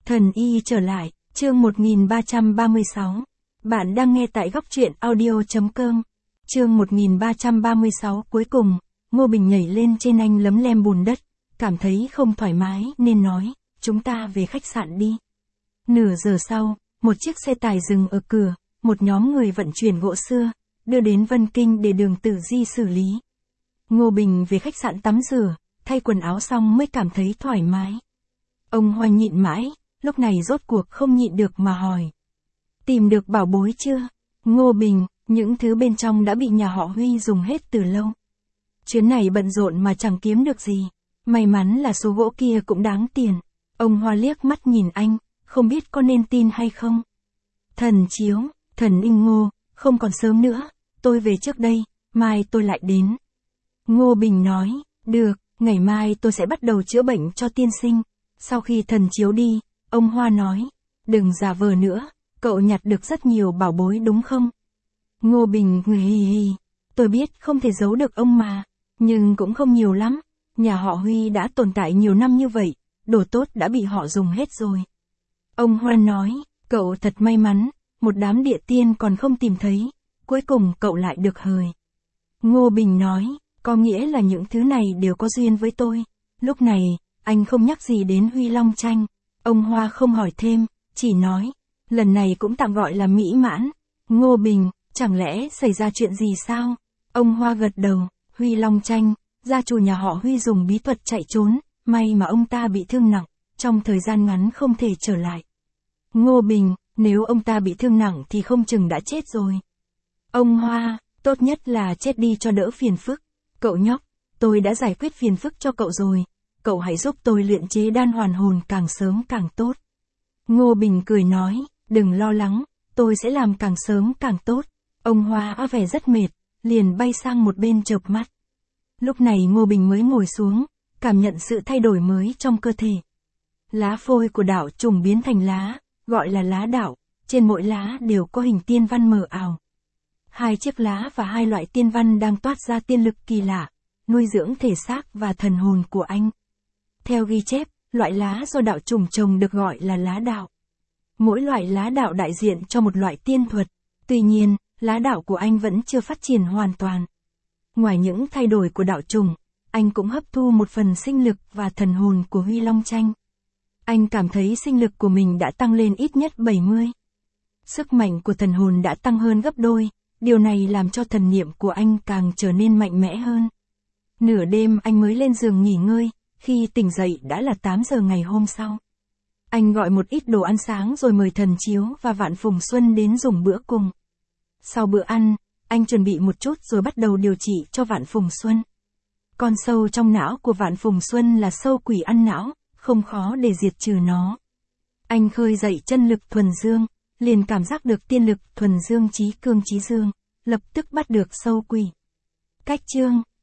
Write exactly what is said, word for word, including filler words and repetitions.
Thần y trở lại, chương một nghìn ba trăm ba mươi sáu. Bạn đang nghe tại góc truyện audio chấm com. Chương một nghìn ba trăm ba mươi sáu cuối cùng, Ngô Bình nhảy lên trên anh lấm lem bùn đất, cảm thấy không thoải mái nên nói, chúng ta về khách sạn đi. Nửa giờ sau, một chiếc xe tải dừng ở cửa, một nhóm người vận chuyển gỗ xưa, đưa đến Vân Kinh để Đường Tử Di xử lý. Ngô Bình về khách sạn tắm rửa, thay quần áo xong mới cảm thấy thoải mái. Ông Hoa nhịn mãi, lúc này rốt cuộc không nhịn được mà hỏi. Tìm được bảo bối chưa? Ngô Bình, những thứ bên trong đã bị nhà họ Huy dùng hết từ lâu. Chuyến này bận rộn mà chẳng kiếm được gì. May mắn là số gỗ kia cũng đáng tiền. Ông Hoa liếc mắt nhìn anh, không biết có nên tin hay không. Thần chiếu, thần Inh Ngô, không còn sớm nữa, tôi về trước đây, mai tôi lại đến. Ngô Bình nói, được, ngày mai tôi sẽ bắt đầu chữa bệnh cho tiên sinh. Sau khi thần chiếu đi, ông Hoa nói, đừng giả vờ nữa, cậu nhặt được rất nhiều bảo bối đúng không? Ngô Bình hì hì hì, tôi biết không thể giấu được ông mà, nhưng cũng không nhiều lắm. Nhà họ Huy đã tồn tại nhiều năm như vậy, đồ tốt đã bị họ dùng hết rồi. Ông Hoa nói, cậu thật may mắn, một đám địa tiên còn không tìm thấy, cuối cùng cậu lại được hời. Ngô Bình nói, có nghĩa là những thứ này đều có duyên với tôi. Lúc này, anh không nhắc gì đến Huy Long Tranh. Ông Hoa không hỏi thêm, chỉ nói, lần này cũng tạm gọi là mỹ mãn. Ngô Bình, chẳng lẽ xảy ra chuyện gì sao? Ông Hoa gật đầu, Huy Long Tranh, gia chủ nhà họ Huy dùng bí thuật chạy trốn, may mà ông ta bị thương nặng, trong thời gian ngắn không thể trở lại. Ngô Bình, nếu ông ta bị thương nặng thì không chừng đã chết rồi. Ông Hoa, tốt nhất là chết đi cho đỡ phiền phức. Cậu nhóc, tôi đã giải quyết phiền phức cho cậu rồi. Cậu hãy giúp tôi luyện chế đan hoàn hồn càng sớm càng tốt. Ngô Bình cười nói, đừng lo lắng, tôi sẽ làm càng sớm càng tốt. Ông Hoa có vẻ rất mệt, liền bay sang một bên chợp mắt. Lúc này Ngô Bình mới ngồi xuống, cảm nhận sự thay đổi mới trong cơ thể. Lá phôi của đạo trùng biến thành lá, gọi là lá đạo, trên mỗi lá đều có hình tiên văn mờ ảo. Hai chiếc lá và hai loại tiên văn đang toát ra tiên lực kỳ lạ, nuôi dưỡng thể xác và thần hồn của anh. Theo ghi chép, loại lá do đạo trùng trồng được gọi là lá đạo. Mỗi loại lá đạo đại diện cho một loại tiên thuật, tuy nhiên, lá đạo của anh vẫn chưa phát triển hoàn toàn. Ngoài những thay đổi của đạo trùng, anh cũng hấp thu một phần sinh lực và thần hồn của Huy Long Tranh. Anh cảm thấy sinh lực của mình đã tăng lên ít nhất bảy mươi. Sức mạnh của thần hồn đã tăng hơn gấp đôi, điều này làm cho thần niệm của anh càng trở nên mạnh mẽ hơn. Nửa đêm anh mới lên giường nghỉ ngơi, khi tỉnh dậy đã là tám giờ ngày hôm sau. Anh gọi một ít đồ ăn sáng rồi mời Thần Chiếu và Vạn Phùng Xuân đến dùng bữa cùng. Sau bữa ăn, anh chuẩn bị một chút rồi bắt đầu điều trị cho Vạn Phùng Xuân. Con sâu trong não của Vạn Phùng Xuân là sâu quỷ ăn não, không khó để diệt trừ nó. Anh khơi dậy chân lực thuần dương, liền cảm giác được tiên lực thuần dương chí cương chí dương, lập tức bắt được sâu quỷ. Cách chương,